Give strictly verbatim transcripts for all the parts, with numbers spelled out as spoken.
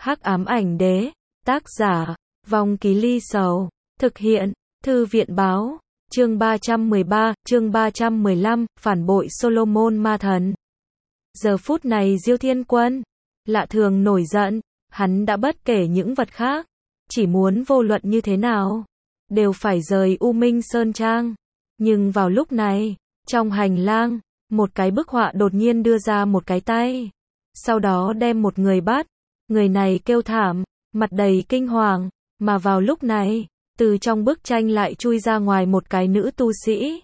Hắc ám ảnh đế, tác giả, Vong Ký Ly Sầu, thực hiện, Thư viện báo, chương ba trăm mười ba, chương ba trăm mười lăm, phản bội Solomon ma thần. Giờ phút này Diêu Thiên Quân, lạ thường nổi giận, hắn đã bất kể những vật khác, chỉ muốn vô luận như thế nào, đều phải rời U Minh Sơn Trang. Nhưng vào lúc này, trong hành lang, một cái bức họa đột nhiên đưa ra một cái tay, sau đó đem một người bắt, người này kêu thảm, mặt đầy kinh hoàng, mà vào lúc này, từ trong bức tranh lại chui ra ngoài một cái nữ tu sĩ.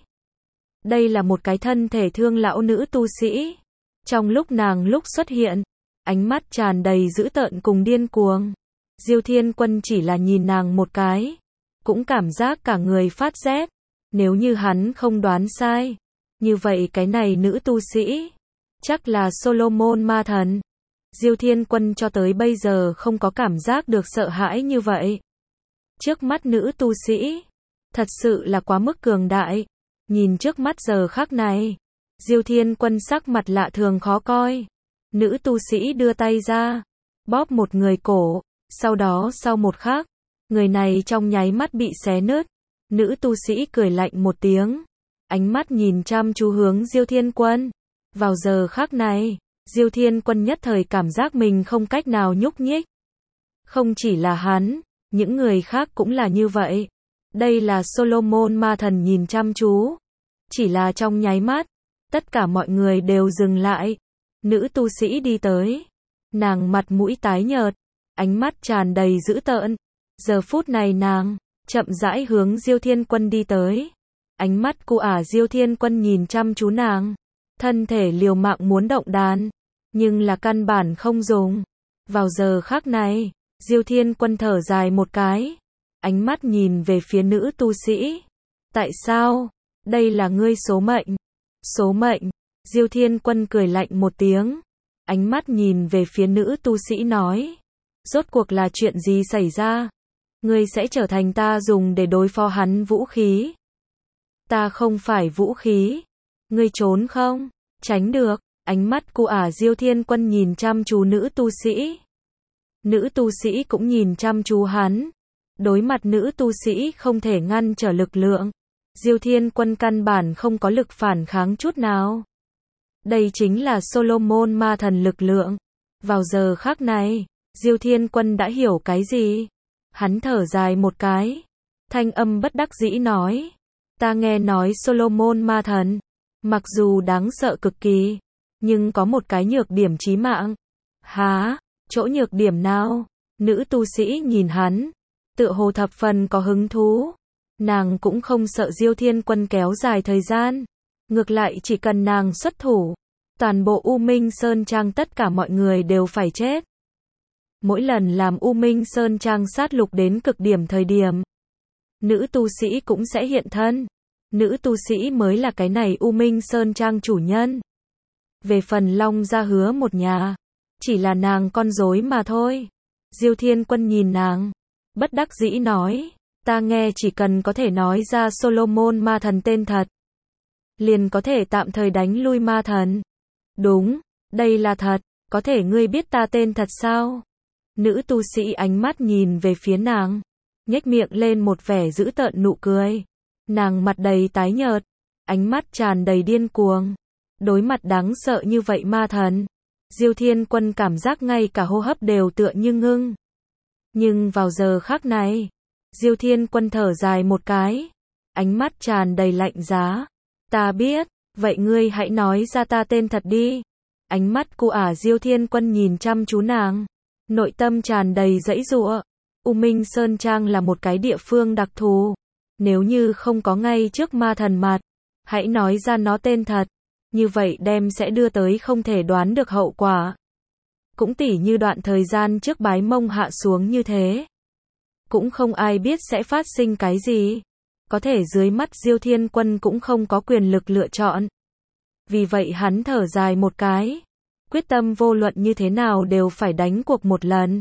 Đây là một cái thân thể thương lão nữ tu sĩ. Trong lúc nàng lúc xuất hiện, ánh mắt tràn đầy dữ tợn cùng điên cuồng. Diêu Thiên Quân chỉ là nhìn nàng một cái, cũng cảm giác cả người phát rét. Nếu như hắn không đoán sai, như vậy cái này nữ tu sĩ, chắc là Solomon ma thần. Diêu Thiên Quân cho tới bây giờ không có cảm giác được sợ hãi như vậy. Trước mắt nữ tu sĩ, thật sự là quá mức cường đại. Nhìn trước mắt giờ khắc này, Diêu Thiên Quân sắc mặt lạ thường khó coi. Nữ tu sĩ đưa tay ra, bóp một người cổ, sau đó sau một khắc, người này trong nháy mắt bị xé nứt. Nữ tu sĩ cười lạnh một tiếng, ánh mắt nhìn chăm chú hướng Diêu Thiên Quân. Vào giờ khắc này, Diêu Thiên Quân nhất thời cảm giác mình không cách nào nhúc nhích. Không chỉ là hắn, những người khác cũng là như vậy. Đây là Solomon ma thần nhìn chăm chú. Chỉ là trong nháy mắt, tất cả mọi người đều dừng lại. Nữ tu sĩ đi tới, nàng mặt mũi tái nhợt, ánh mắt tràn đầy dữ tợn. Giờ phút này nàng chậm rãi hướng Diêu Thiên Quân đi tới. Ánh mắt cu ả Diêu Thiên Quân nhìn chăm chú nàng, thân thể liều mạng muốn động đàn, nhưng là căn bản không dùng. Vào giờ khắc này, Diêu Thiên Quân thở dài một cái, ánh mắt nhìn về phía nữ tu sĩ. Tại sao? Đây là ngươi số mệnh. Số mệnh? Diêu Thiên Quân cười lạnh một tiếng, ánh mắt nhìn về phía nữ tu sĩ nói. Rốt cuộc là chuyện gì xảy ra? Ngươi sẽ trở thành ta dùng để đối phó hắn vũ khí. Ta không phải vũ khí. Ngươi trốn không? Tránh được. Ánh mắt cu ả Diêu Thiên Quân nhìn chăm chú nữ tu sĩ. Nữ tu sĩ cũng nhìn chăm chú hắn. Đối mặt nữ tu sĩ không thể ngăn trở lực lượng, Diêu Thiên Quân căn bản không có lực phản kháng chút nào. Đây chính là Solomon ma thần lực lượng. Vào giờ khắc này, Diêu Thiên Quân đã hiểu cái gì. Hắn thở dài một cái, thanh âm bất đắc dĩ nói. Ta nghe nói Solomon ma thần, mặc dù đáng sợ cực kỳ, nhưng có một cái nhược điểm chí mạng. Hả? Chỗ nhược điểm nào? Nữ tu sĩ nhìn hắn, tựa hồ thập phần có hứng thú. Nàng cũng không sợ Diêu Thiên Quân kéo dài thời gian. Ngược lại chỉ cần nàng xuất thủ, toàn bộ U Minh Sơn Trang tất cả mọi người đều phải chết. Mỗi lần làm U Minh Sơn Trang sát lục đến cực điểm thời điểm, nữ tu sĩ cũng sẽ hiện thân. Nữ tu sĩ mới là cái này U Minh Sơn Trang chủ nhân. Về phần Long Gia Hứa một nhà, chỉ là nàng con rối mà thôi. Diêu Thiên Quân nhìn nàng, bất đắc dĩ nói. Ta nghe chỉ cần có thể nói ra Solomon ma thần tên thật, liền có thể tạm thời đánh lui ma thần. Đúng, đây là thật. Có thể ngươi biết ta tên thật sao? Nữ tu sĩ ánh mắt nhìn về phía nàng, nhếch miệng lên một vẻ dữ tợn nụ cười. Nàng mặt đầy tái nhợt, ánh mắt tràn đầy điên cuồng. Đối mặt đáng sợ như vậy ma thần, Diêu Thiên Quân cảm giác ngay cả hô hấp đều tựa như ngưng. Nhưng vào giờ khắc này, Diêu Thiên Quân thở dài một cái, ánh mắt tràn đầy lạnh giá. Ta biết, vậy ngươi hãy nói ra ta tên thật đi. Ánh mắt cu ả Diêu Thiên Quân nhìn chăm chú nàng, nội tâm tràn đầy giãy giụa. U Minh Sơn Trang là một cái địa phương đặc thù. Nếu như không có ngay trước ma thần mặt, hãy nói ra nó tên thật. Như vậy đem sẽ đưa tới không thể đoán được hậu quả. Cũng tỉ như đoạn thời gian trước bái mông hạ xuống như thế. Cũng không ai biết sẽ phát sinh cái gì. Có thể dưới mắt Diêu Thiên Quân cũng không có quyền lực lựa chọn. Vì vậy hắn thở dài một cái, quyết tâm vô luận như thế nào đều phải đánh cuộc một lần.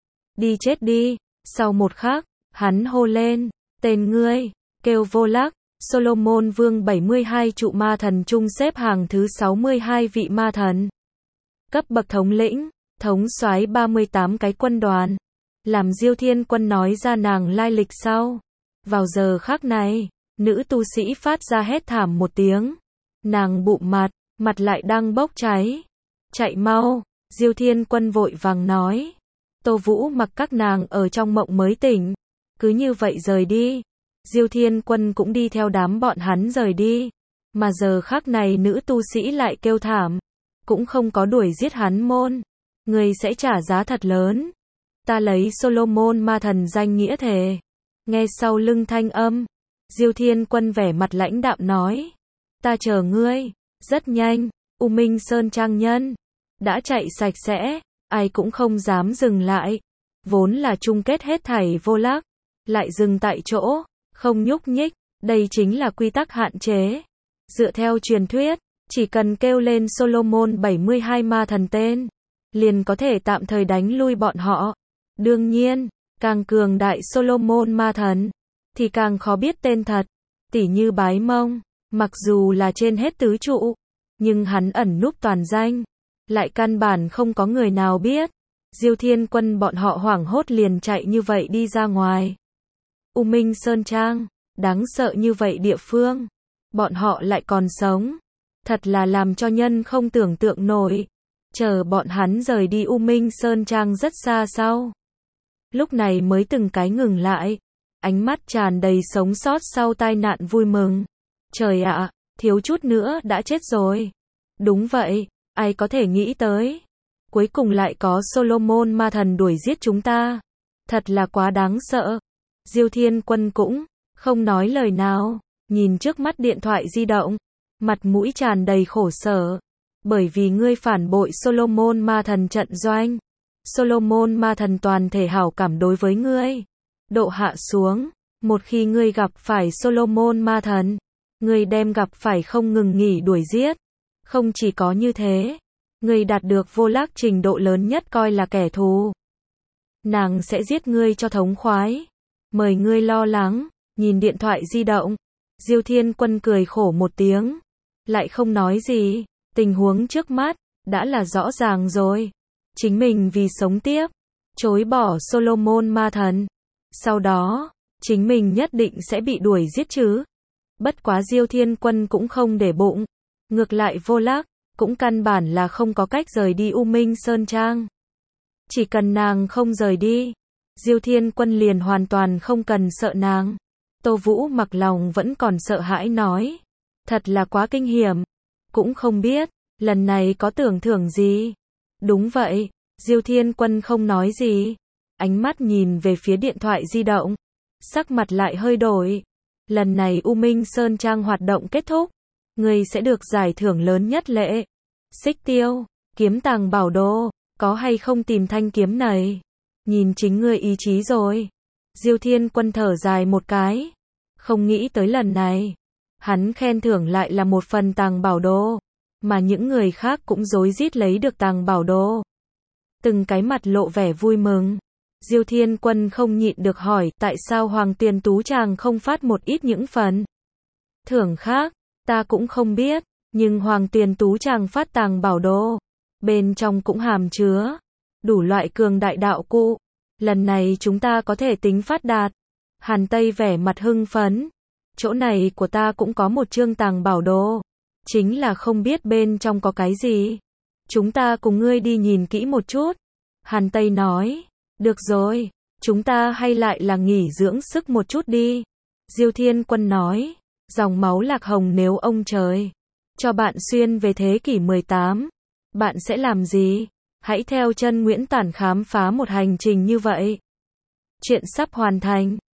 Đi chết đi. Sau một khắc, hắn hô lên, tên ngươi, kêu Vô Lắc. Solomon Vương bảy mươi hai trụ ma thần chung xếp hàng thứ sáu mươi hai vị ma thần. Cấp bậc thống lĩnh, thống soái ba mươi tám cái quân đoàn. Làm Diêu Thiên Quân nói ra nàng lai lịch sau. Vào giờ khắc này, nữ tu sĩ phát ra hét thảm một tiếng. Nàng bụng mặt, mặt lại đang bốc cháy. Chạy mau, Diêu Thiên Quân vội vàng nói. Tô Vũ mặc các nàng ở trong mộng mới tỉnh. Cứ như vậy rời đi. Diêu Thiên Quân cũng đi theo đám bọn hắn rời đi. Mà giờ khắc này nữ tu sĩ lại kêu thảm. Cũng không có đuổi giết hắn môn. Người sẽ trả giá thật lớn. Ta lấy Solomon ma thần danh nghĩa thề. Nghe sau lưng thanh âm. Diêu Thiên Quân vẻ mặt lãnh đạm nói. Ta chờ ngươi. Rất nhanh, U Minh Sơn Trang nhân đã chạy sạch sẽ. Ai cũng không dám dừng lại. Vốn là chung kết hết thảy vô lắc. Lại dừng tại chỗ. Không nhúc nhích. Đây chính là quy tắc hạn chế. Dựa theo truyền thuyết, chỉ cần kêu lên Solomon bảy mươi hai ma thần tên, liền có thể tạm thời đánh lui bọn họ. Đương nhiên, càng cường đại Solomon ma thần, thì càng khó biết tên thật. Tỉ như Bái Mông, mặc dù là trên hết tứ trụ, nhưng hắn ẩn núp toàn danh, lại căn bản không có người nào biết. Diêu Thiên Quân bọn họ hoảng hốt liền chạy như vậy đi ra ngoài. U Minh Sơn Trang, đáng sợ như vậy địa phương, bọn họ lại còn sống. Thật là làm cho nhân không tưởng tượng nổi. Chờ bọn hắn rời đi U Minh Sơn Trang rất xa sau. Lúc này mới từng cái ngừng lại. Ánh mắt tràn đầy sống sót sau tai nạn vui mừng. Trời ạ, thiếu chút nữa đã chết rồi. Đúng vậy, ai có thể nghĩ tới. Cuối cùng lại có Solomon ma thần đuổi giết chúng ta. Thật là quá đáng sợ. Diêu Thiên Quân cũng không nói lời nào. Nhìn trước mắt điện thoại di động. Mặt mũi tràn đầy khổ sở. Bởi vì ngươi phản bội Solomon ma thần trận doanh. Solomon ma thần toàn thể hảo cảm đối với ngươi. Độ hạ xuống. Một khi ngươi gặp phải Solomon ma thần, ngươi đem gặp phải không ngừng nghỉ đuổi giết. Không chỉ có như thế, ngươi đạt được vô lác trình độ lớn nhất coi là kẻ thù. Nàng sẽ giết ngươi cho thống khoái. Mời ngươi lo lắng. Nhìn điện thoại di động, Diêu Thiên Quân cười khổ một tiếng. Lại không nói gì. Tình huống trước mắt đã là rõ ràng rồi. Chính mình vì sống tiếp, chối bỏ Solomon ma thần. Sau đó, chính mình nhất định sẽ bị đuổi giết chứ. Bất quá Diêu Thiên Quân cũng không để bụng. Ngược lại vô lác, cũng căn bản là không có cách rời đi U Minh Sơn Trang. Chỉ cần nàng không rời đi, Diêu Thiên Quân liền hoàn toàn không cần sợ nàng. Tô Vũ mặc lòng vẫn còn sợ hãi nói. Thật là quá kinh hiểm. Cũng không biết, lần này có tưởng thưởng gì. Đúng vậy, Diêu Thiên Quân không nói gì. Ánh mắt nhìn về phía điện thoại di động. Sắc mặt lại hơi đổi. Lần này U Minh Sơn Trang hoạt động kết thúc. Người sẽ được giải thưởng lớn nhất lệ. Xích tiêu, kiếm tàng bảo đồ. Có hay không tìm thanh kiếm này? Nhìn chính ngươi ý chí rồi. Diêu Thiên Quân thở dài một cái. Không nghĩ tới lần này. Hắn khen thưởng lại là một phần tàng bảo đồ. Mà những người khác cũng rối rít lấy được tàng bảo đồ. Từng cái mặt lộ vẻ vui mừng. Diêu Thiên Quân không nhịn được hỏi tại sao Hoàng Tiền Tú Tràng không phát một ít những phần thưởng khác. Ta cũng không biết. Nhưng Hoàng Tiền Tú Tràng phát tàng bảo đồ. Bên trong cũng hàm chứa đủ loại cường đại đạo cụ. Lần này chúng ta có thể tính phát đạt. Hàn Tây vẻ mặt hưng phấn. Chỗ này của ta cũng có một chương tàng bảo đồ. Chính là không biết bên trong có cái gì. Chúng ta cùng ngươi đi nhìn kỹ một chút. Hàn Tây nói. Được rồi, chúng ta hay lại là nghỉ dưỡng sức một chút đi. Diêu Thiên Quân nói. Dòng máu lạc hồng nếu ông trời cho bạn xuyên về thế kỷ mười tám, bạn sẽ làm gì? Hãy theo chân Nguyễn Tản khám phá một hành trình như vậy. Chuyện sắp hoàn thành.